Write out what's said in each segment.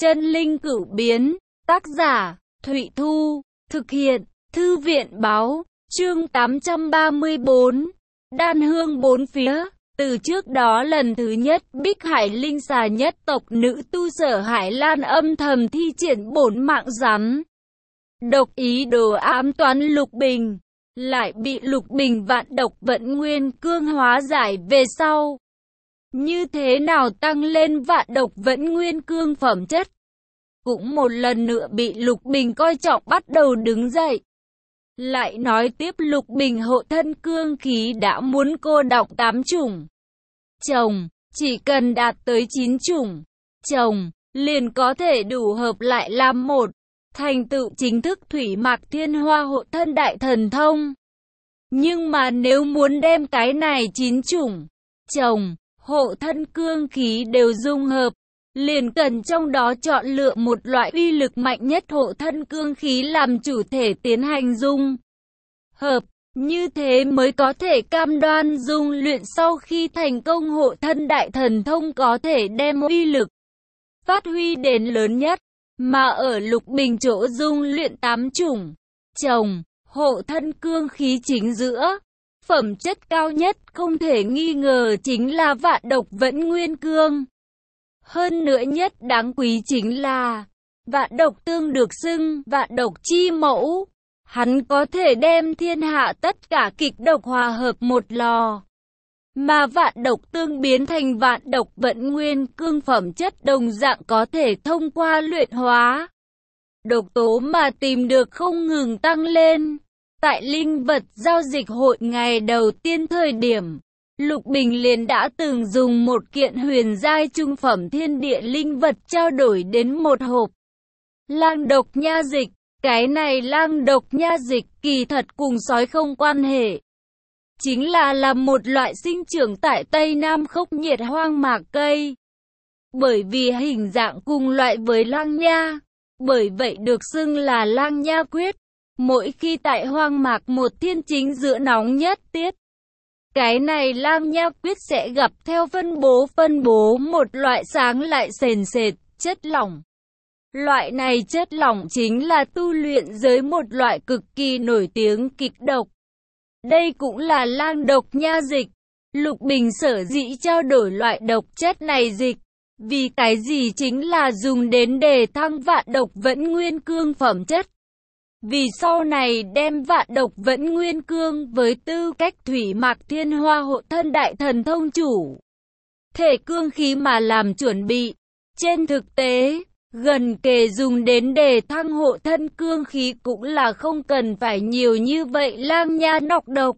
Chân linh cửu biến, tác giả, Thụy Thu, thực hiện, Thư viện báo, chương 834, đan hương bốn phía. Từ trước đó lần thứ nhất, Bích Hải Linh xà nhất tộc nữ tu Sở Hải Lan âm thầm thi triển bổn mạng rắn. Độc ý đồ ám toán Lục Bình, lại bị Lục Bình vạn độc vẫn nguyên cương hóa giải về sau. Như thế nào tăng lên vạn độc vẫn nguyên cương phẩm chất? Cũng một lần nữa bị Lục Bình coi trọng bắt đầu đứng dậy. Lại nói tiếp Lục Bình hộ thân cương khí đã muốn cô đọng 8 chủng. Chồng, chỉ cần đạt tới 9 chủng. Chồng, liền có thể đủ hợp lại làm một. Thành tựu chính thức Thủy Mạc Thiên Hoa hộ thân đại thần thông. Nhưng mà nếu muốn đem cái này 9 chủng, chồng, hộ thân cương khí đều dung hợp, liền cần trong đó chọn lựa một loại uy lực mạnh nhất hộ thân cương khí làm chủ thể tiến hành dung hợp, như thế mới có thể cam đoan dung luyện sau khi thành công hộ thân đại thần thông có thể đem uy lực phát huy đến lớn nhất. Mà ở Lục Bình chỗ dung luyện 8 chủng chồng hộ thân cương khí chính giữa, phẩm chất cao nhất không thể nghi ngờ chính là vạn độc vẫn nguyên cương. Hơn nữa nhất đáng quý chính là vạn độc tương được xưng vạn độc chi mẫu. Hắn có thể đem thiên hạ tất cả kịch độc hòa hợp một lò. Mà vạn độc tương biến thành vạn độc vẫn nguyên cương phẩm chất đồng dạng có thể thông qua luyện hóa độc tố mà tìm được không ngừng tăng lên. Tại linh vật giao dịch hội ngày đầu tiên thời điểm, Lục Bình liền đã từng dùng một kiện huyền giai trung phẩm thiên địa linh vật trao đổi đến một hộp lang độc nha dịch. Cái này lang độc nha dịch kỳ thật cùng sói không quan hệ. Chính là một loại sinh trưởng tại Tây Nam khốc nhiệt hoang mạc cây. Bởi vì hình dạng cùng loại với lang nha, bởi vậy được xưng là lang nha quyết. Mỗi khi tại hoang mạc một thiên chính giữa nóng nhất tiết, cái này lang nha quyết sẽ gặp theo phân bố một loại sáng lại sền sệt, chất lỏng. Loại này chất lỏng chính là tu luyện giới một loại cực kỳ nổi tiếng kịch độc. Đây cũng là lang độc nha dịch. Lục Bình sở dĩ trao đổi loại độc chất này dịch, vì cái gì chính là dùng đến đề thăng vạn độc vẫn nguyên cương phẩm chất. Vì sau này đem vạn độc vẫn nguyên cương với tư cách Thủy Mạc Thiên Hoa hộ thân đại thần thông chủ thể cương khí mà làm chuẩn bị. Trên thực tế, gần kề dùng đến đề thăng hộ thân cương khí cũng là không cần phải nhiều như vậy lang nha nọc độc.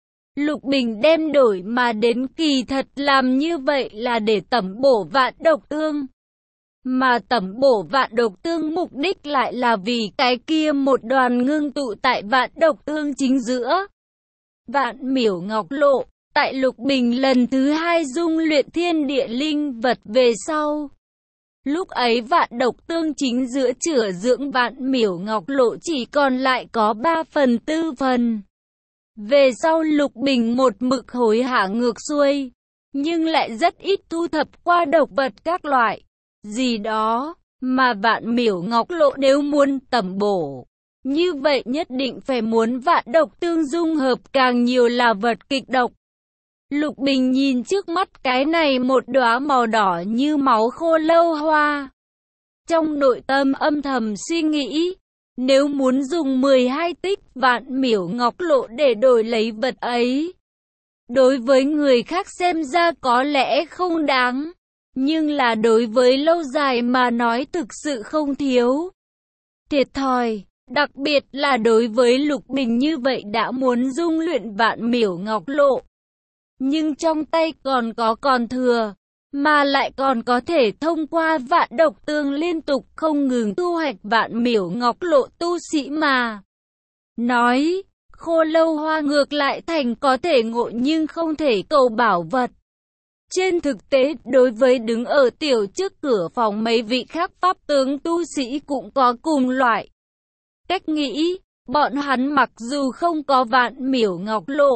Lục Bình đem đổi mà đến kỳ thật làm như vậy là để tẩm bổ vạn độc tương. Mà tẩm bổ vạn độc tương mục đích lại là vì cái kia một đoàn ngưng tụ tại vạn độc tương chính giữa. Vạn miểu ngọc lộ, tại Lục Bình lần thứ 2 dung luyện thiên địa linh vật về sau. Lúc ấy vạn độc tương chính giữa chữa dưỡng vạn miểu ngọc lộ chỉ còn lại có 3/4 phần. Về sau Lục Bình một mực hối hả ngược xuôi, nhưng lại rất ít thu thập qua độc vật các loại gì đó, mà vạn miểu ngọc lộ nếu muốn tẩm bổ, như vậy nhất định phải muốn vạn độc tương dung hợp càng nhiều là vật kịch độc. Lục Bình nhìn trước mắt cái này một đóa màu đỏ như máu khô lâu hoa. Trong nội tâm âm thầm suy nghĩ, nếu muốn dùng 12 tích vạn miểu ngọc lộ để đổi lấy vật ấy, đối với người khác xem ra có lẽ không đáng, nhưng là đối với lâu dài mà nói thực sự không thiếu thiệt thòi. Đặc biệt là đối với Lục Bình như vậy đã muốn dung luyện vạn miểu ngọc lộ, nhưng trong tay còn thừa, mà lại còn có thể thông qua vạn độc tương liên tục không ngừng thu hoạch vạn miểu ngọc lộ tu sĩ mà nói, khô lâu hoa ngược lại thành có thể ngộ nhưng không thể cầu bảo vật. Trên thực tế, đối với đứng ở tiểu trước cửa phòng mấy vị khác pháp tướng tu sĩ cũng có cùng loại cách nghĩ. Bọn hắn mặc dù không có vạn miểu ngọc lộ,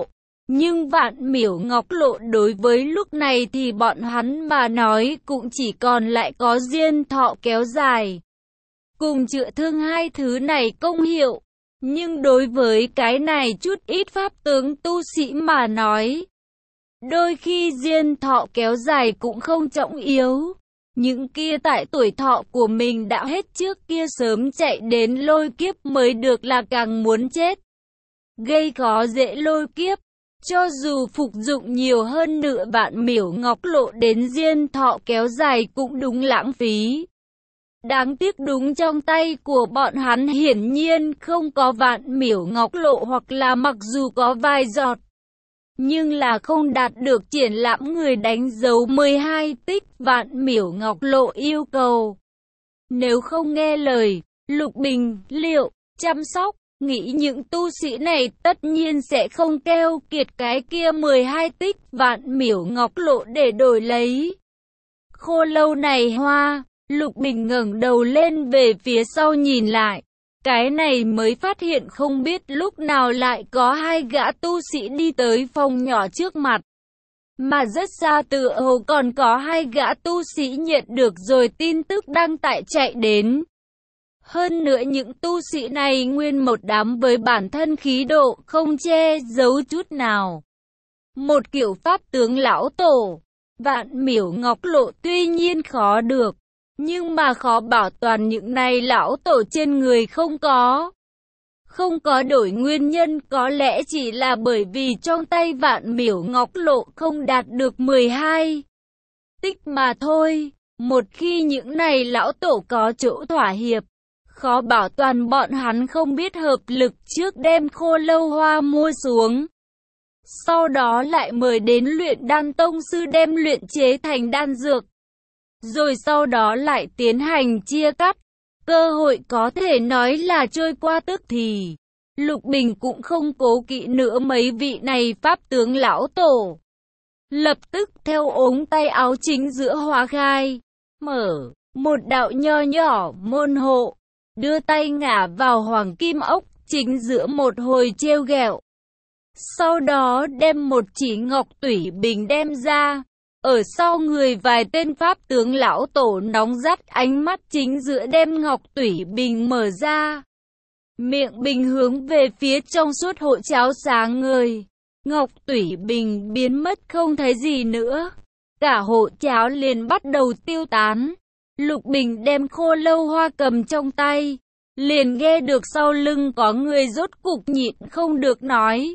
Nhưng Vạn Miểu Ngọc Lộ đối với lúc này thì bọn hắn mà nói cũng chỉ còn lại có diên thọ kéo dài cùng chữa thương hai thứ này công hiệu. Nhưng đối với cái này chút ít pháp tướng tu sĩ mà nói, đôi khi diên thọ kéo dài cũng không trọng yếu. Những kia tại tuổi thọ của mình đã hết trước kia sớm chạy đến lôi kiếp mới được là càng muốn chết. Gây khó dễ lôi kiếp. Cho dù phục dụng nhiều hơn nữa Vạn Miểu Ngọc Lộ đến diên thọ kéo dài cũng đúng lãng phí. Đáng tiếc đúng trong tay của bọn hắn hiển nhiên không có Vạn Miểu Ngọc Lộ, hoặc là mặc dù có vài giọt, nhưng là không đạt được triển lãm người đánh dấu 12 tích Vạn Miểu Ngọc Lộ yêu cầu. Nếu không nghe lời Lục Bình liệu chăm sóc, nghĩ những tu sĩ này tất nhiên sẽ không keo kiệt cái kia 12 tích Vạn Miểu Ngọc Lộ để đổi lấy khô lâu này hoa. Lục Bình ngẩng đầu lên về phía sau nhìn lại, cái này mới phát hiện không biết lúc nào lại có hai gã tu sĩ đi tới phòng nhỏ trước mặt. Mà rất xa tựa hồ còn có hai gã tu sĩ nhận được rồi tin tức đang tại chạy đến. Hơn nữa những tu sĩ này nguyên một đám với bản thân khí độ không che giấu chút nào. Một kiểu pháp tướng lão tổ. Vạn Miểu Ngọc Lộ tuy nhiên khó được, nhưng mà khó bảo toàn những này lão tổ trên người không có. Không có đổi nguyên nhân có lẽ chỉ là bởi vì trong tay Vạn Miểu Ngọc Lộ không đạt được 12 tích mà thôi. Một khi những này lão tổ có chỗ thỏa hiệp, khó bảo toàn bọn hắn không biết hợp lực trước đem khô lâu hoa mua xuống. Sau đó lại mời đến luyện đan tông sư đem luyện chế thành đan dược. Rồi sau đó lại tiến hành chia cắt. Cơ hội có thể nói là trôi qua tức thì. Lục Bình cũng không cố kỵ nữa mấy vị này pháp tướng lão tổ. Lập tức theo ống tay áo chính giữa hóa khai, mở một đạo nho nhỏ môn hộ, đưa tay ngả vào hoàng kim ốc chính giữa một hồi trêu ghẹo. Sau đó đem một chỉ ngọc tủy bình đem ra. Ở sau người vài tên pháp tướng lão tổ nóng rát ánh mắt chính giữa đem ngọc tủy bình mở ra. Miệng bình hướng về phía trong suốt hộ cháo sáng ngời. Ngọc tủy bình biến mất không thấy gì nữa. Cả hộ cháo liền bắt đầu tiêu tán. Lục Bình đem khô lâu hoa cầm trong tay. Liền nghe được sau lưng có người rốt cục nhịn không được nói.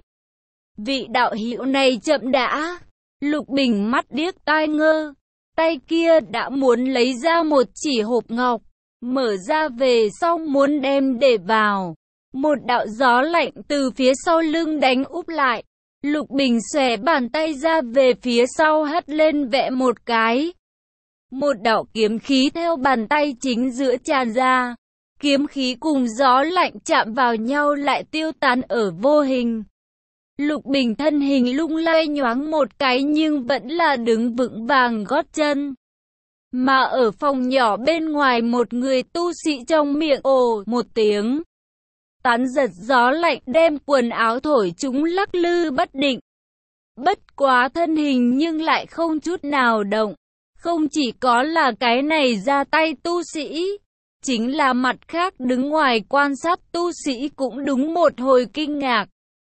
Vị đạo hữu này chậm đã. Lục Bình mắt điếc tai ngơ. Tay kia đã muốn lấy ra một chỉ hộp ngọc. Mở ra về sau muốn đem để vào. Một đạo gió lạnh từ phía sau lưng đánh úp lại. Lục Bình xòe bàn tay ra về phía sau hất lên vẽ một cái. Một đạo kiếm khí theo bàn tay chính giữa tràn ra. Kiếm khí cùng gió lạnh chạm vào nhau lại tiêu tán ở vô hình. Lục Bình thân hình lung lay nhoáng một cái nhưng vẫn là đứng vững vàng gót chân. Mà ở phòng nhỏ bên ngoài một người tu sĩ trong miệng ồ một tiếng. Tán giật gió lạnh đem quần áo thổi chúng lắc lư bất định. Bất quá thân hình nhưng lại không chút nào động. Không chỉ có là cái này ra tay tu sĩ, chính là mặt khác đứng ngoài quan sát tu sĩ cũng đúng một hồi kinh ngạc.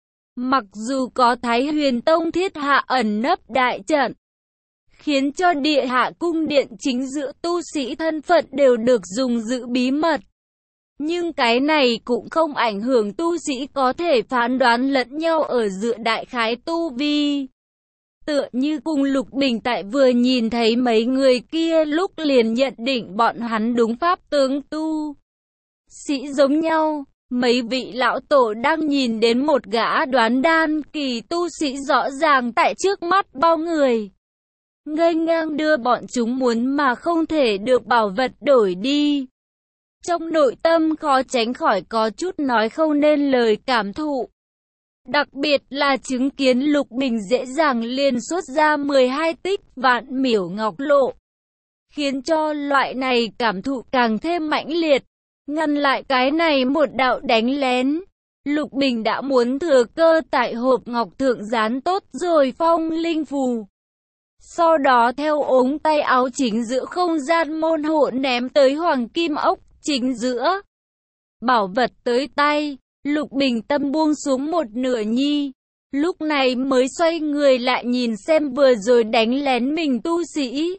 Mặc dù có Thái Huyền Tông thiết hạ ẩn nấp đại trận, khiến cho địa hạ cung điện chính giữa tu sĩ thân phận đều được dùng giữ bí mật. Nhưng cái này cũng không ảnh hưởng tu sĩ có thể phán đoán lẫn nhau ở giữa đại khái tu vi. Tựa như cùng Lục Bình tại vừa nhìn thấy mấy người kia lúc liền nhận định bọn hắn đúng pháp tướng tu sĩ giống nhau. Mấy vị lão tổ đang nhìn đến một gã đoán đan kỳ tu sĩ rõ ràng tại trước mắt bao người. Ngây ngang đưa bọn chúng muốn mà không thể được bảo vật đổi đi. Trong nội tâm khó tránh khỏi có chút nói không nên lời cảm thụ. Đặc biệt là chứng kiến Lục Bình dễ dàng liền xuất ra 12 tích Vạn Miểu Ngọc Lộ. Khiến cho loại này cảm thụ càng thêm mãnh liệt. Ngăn lại cái này một đạo đánh lén. Lục Bình đã muốn thừa cơ tại hộp ngọc thượng dán tốt rồi phong linh phù. Sau đó theo ống tay áo chính giữa không gian môn hộ ném tới hoàng kim ốc chính giữa. Bảo vật tới tay, Lục Bình tâm buông xuống một nửa nhi. Lúc này mới xoay người lại nhìn xem vừa rồi đánh lén mình tu sĩ.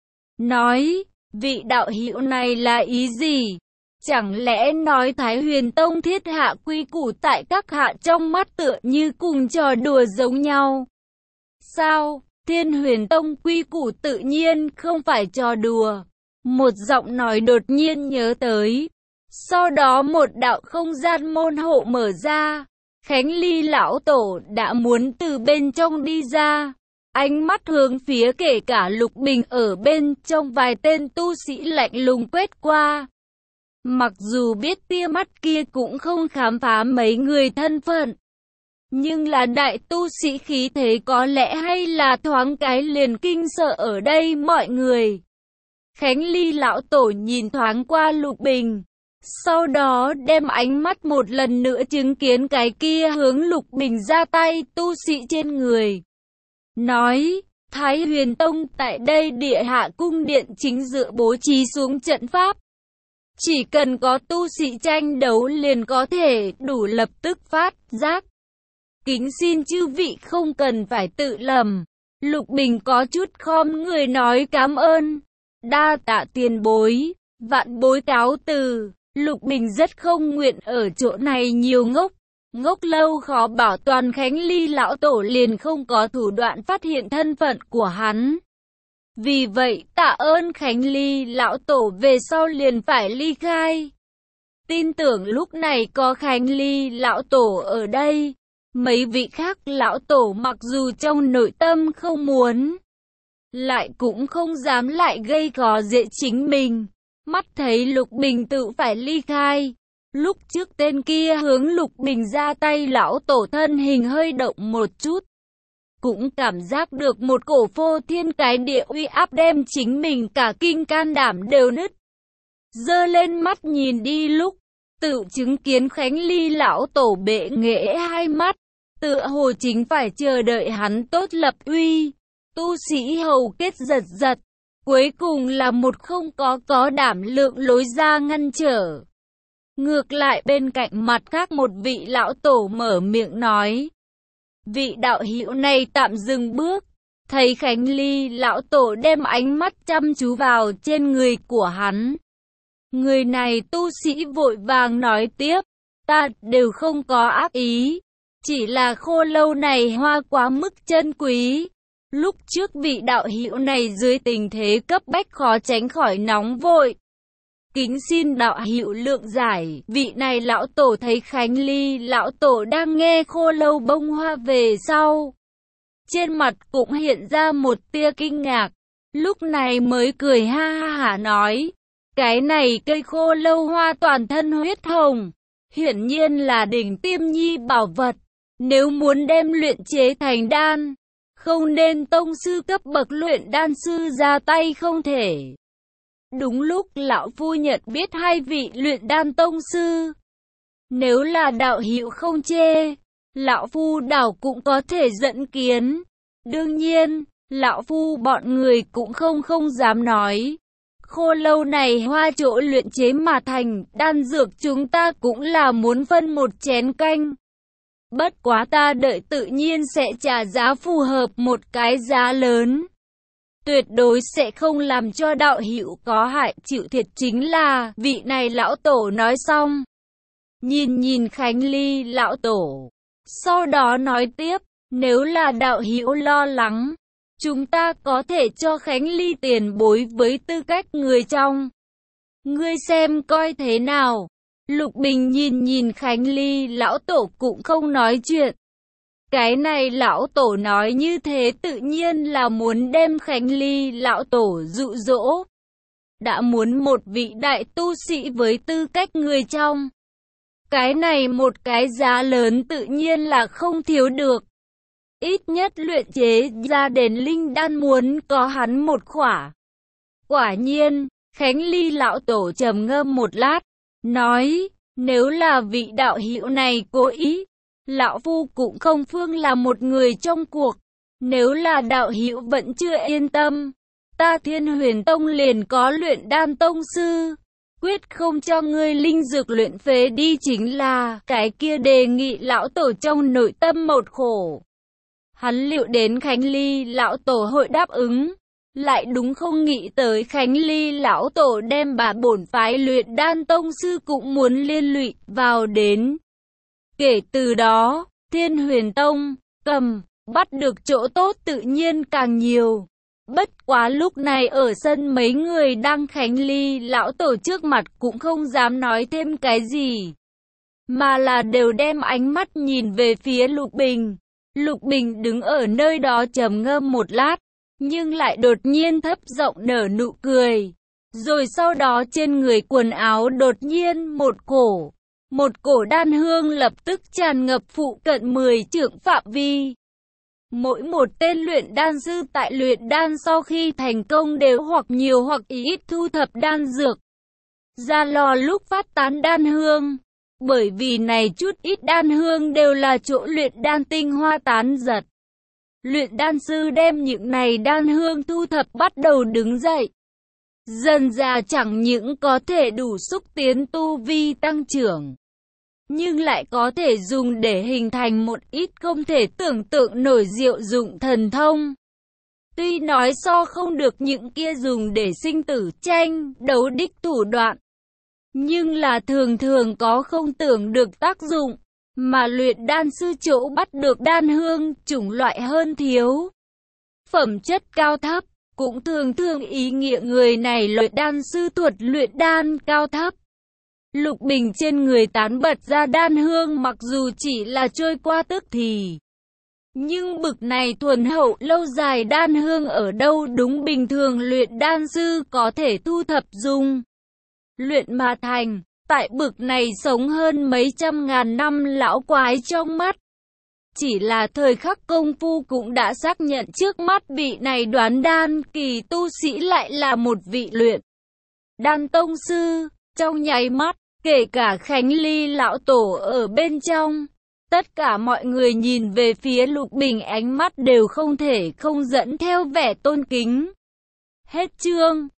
Nói, vị đạo hữu này là ý gì? Chẳng lẽ nói Thái Huyền Tông thiết hạ quy củ tại các hạ trong mắt tựa như cùng trò đùa giống nhau? Sao, Thiên Huyền Tông quy củ tự nhiên không phải trò đùa. Một giọng nói đột nhiên nhớ tới. Sau đó một đạo không gian môn hộ mở ra. Khánh Ly lão tổ đã muốn từ bên trong đi ra. Ánh mắt hướng phía kể cả Lục Bình ở bên trong vài tên tu sĩ lạnh lùng quét qua. Mặc dù biết tia mắt kia cũng không khám phá mấy người thân phận. Nhưng là đại tu sĩ khí thế có lẽ hay là thoáng cái liền kinh sợ ở đây mọi người. Khánh Ly lão tổ nhìn thoáng qua Lục Bình. Sau đó đem ánh mắt một lần nữa chứng kiến cái kia hướng Lục Bình ra tay tu sĩ trên người. Nói, Thái Huyền Tông tại đây địa hạ cung điện chính giữa bố trí xuống trận pháp. Chỉ cần có tu sĩ tranh đấu liền có thể đủ lập tức phát giác. Kính xin chư vị không cần phải tự lầm. Lục Bình có chút khom người nói cảm ơn. Đa tạ tiền bối, vạn bối cáo từ. Lục Bình rất không nguyện ở chỗ này nhiều ngốc lâu khó bảo toàn Khánh Ly lão tổ liền không có thủ đoạn phát hiện thân phận của hắn. Vì vậy tạ ơn Khánh Ly lão tổ về sau liền phải ly khai. Tin tưởng lúc này có Khánh Ly lão tổ ở đây. Mấy vị khác lão tổ mặc dù trong nội tâm không muốn, lại cũng không dám lại gây khó dễ chính mình. Mắt thấy Lục Bình tự phải ly khai. Lúc trước tên kia hướng Lục Bình ra tay lão tổ thân hình hơi động một chút. Cũng cảm giác được một cổ phô thiên cái địa uy áp đem chính mình cả kinh can đảm đều nứt. Giơ lên mắt nhìn đi lúc, tự chứng kiến Khánh Ly lão tổ bệ nghệ hai mắt. Tựa hồ chính phải chờ đợi hắn tốt lập uy. Tu sĩ hầu kết giật. Cuối cùng là một không có đảm lượng lối ra ngăn trở. Ngược lại bên cạnh mặt khác một vị lão tổ mở miệng nói. Vị đạo hữu này tạm dừng bước. Thấy Khánh Ly lão tổ đem ánh mắt chăm chú vào trên người của hắn. Người này tu sĩ vội vàng nói tiếp. Ta đều không có ác ý. Chỉ là khô lâu này hoa quá mức chân quý. Lúc trước vị đạo hữu này dưới tình thế cấp bách khó tránh khỏi nóng vội. Kính xin đạo hữu lượng giải. Vị này lão tổ thấy Khánh Ly lão tổ đang nghe khô lâu bông hoa về sau. Trên mặt cũng hiện ra một tia kinh ngạc. Lúc này mới cười ha hả nói. Cái này cây khô lâu hoa toàn thân huyết hồng. Hiển nhiên là đỉnh tiêm nhi bảo vật. Nếu muốn đem luyện chế thành đan, không nên tông sư cấp bậc luyện đan sư ra tay không thể. Đúng lúc lão phu nhận biết hai vị luyện đan tông sư. Nếu là đạo hữu không chê, lão phu đảo cũng có thể dẫn kiến. Đương nhiên, lão phu bọn người cũng không dám nói. Khô lâu này hoa chỗ luyện chế mà thành, đan dược chúng ta cũng là muốn phân một chén canh. Bất quá ta đợi tự nhiên sẽ trả giá phù hợp một cái giá lớn. Tuyệt đối sẽ không làm cho đạo hữu có hại chịu thiệt chính là vị này lão tổ nói xong. Nhìn Khánh Ly lão tổ. Sau đó nói tiếp, nếu là đạo hữu lo lắng, chúng ta có thể cho Khánh Ly tiền bối với tư cách người trong. Ngươi xem coi thế nào. Lục Bình nhìn Khánh Ly lão tổ cũng không nói chuyện. Cái này lão tổ nói như thế tự nhiên là muốn đem Khánh Ly lão tổ dụ dỗ. Đã muốn một vị đại tu sĩ với tư cách người trong. Cái này một cái giá lớn tự nhiên là không thiếu được. Ít nhất luyện chế ra đền linh đan muốn có hắn một khỏa. Quả nhiên, Khánh Ly lão tổ trầm ngâm một lát, nói, Nếu là vị đạo hữu này cố ý, lão phu cũng không phương là một người trong cuộc. Nếu là đạo hữu vẫn chưa yên tâm, ta Thiên Huyền Tông liền có luyện đan tông sư, quyết không cho ngươi linh dược luyện phế đi chính là. Cái kia đề nghị lão tổ trong nội tâm một khổ. Hắn liệu đến Khánh Ly lão tổ hội đáp ứng, lại đúng không nghĩ tới Khánh Ly lão tổ đem bà bổn phái luyện đan tông sư cũng muốn liên lụy vào đến. Kể từ đó, Thiên Huyền Tông bắt được chỗ tốt tự nhiên càng nhiều. Bất quá lúc này ở sân mấy người đang Khánh Ly lão tổ trước mặt cũng không dám nói thêm cái gì, mà là đều đem ánh mắt nhìn về phía Lục Bình. Lục Bình đứng ở nơi đó trầm ngâm một lát, nhưng lại đột nhiên thấp giọng nở nụ cười. Rồi sau đó trên người quần áo đột nhiên một cổ đan hương lập tức tràn ngập phụ cận 10 trượng phạm vi. Mỗi một tên luyện đan sư tại luyện đan sau khi thành công đều hoặc nhiều hoặc ít thu thập đan dược ra lò lúc phát tán đan hương. Bởi vì này chút ít đan hương đều là chỗ luyện đan tinh hoa tán giật. Luyện đan sư đem những này đan hương thu thập bắt đầu đứng dậy. Dần dà chẳng những có thể đủ xúc tiến tu vi tăng trưởng, nhưng lại có thể dùng để hình thành một ít không thể tưởng tượng nổi diệu dụng thần thông. Tuy nói so không được những kia dùng để sinh tử tranh, đấu đích thủ đoạn, nhưng là thường thường có không tưởng được tác dụng, mà luyện đan sư chỗ bắt được đan hương chủng loại hơn thiếu. Phẩm chất cao thấp, cũng thường thường ý nghĩa người này luyện đan sư thuật luyện đan cao thấp. Lục Bình trên người tán bật ra đan hương mặc dù chỉ là trôi qua tức thì, nhưng bực này thuần hậu lâu dài đan hương ở đâu đúng bình thường luyện đan sư có thể thu thập dùng luyện mà thành. Tại bực này sống hơn mấy trăm ngàn năm lão quái trong mắt, chỉ là thời khắc công phu cũng đã xác nhận trước mắt vị này đoán đan kỳ tu sĩ lại là một vị luyện đan tông sư. Trong nháy mắt, kể cả Khánh Ly lão tổ ở bên trong, tất cả mọi người nhìn về phía Lục Bình ánh mắt đều không thể không dẫn theo vẻ tôn kính. Hết chương.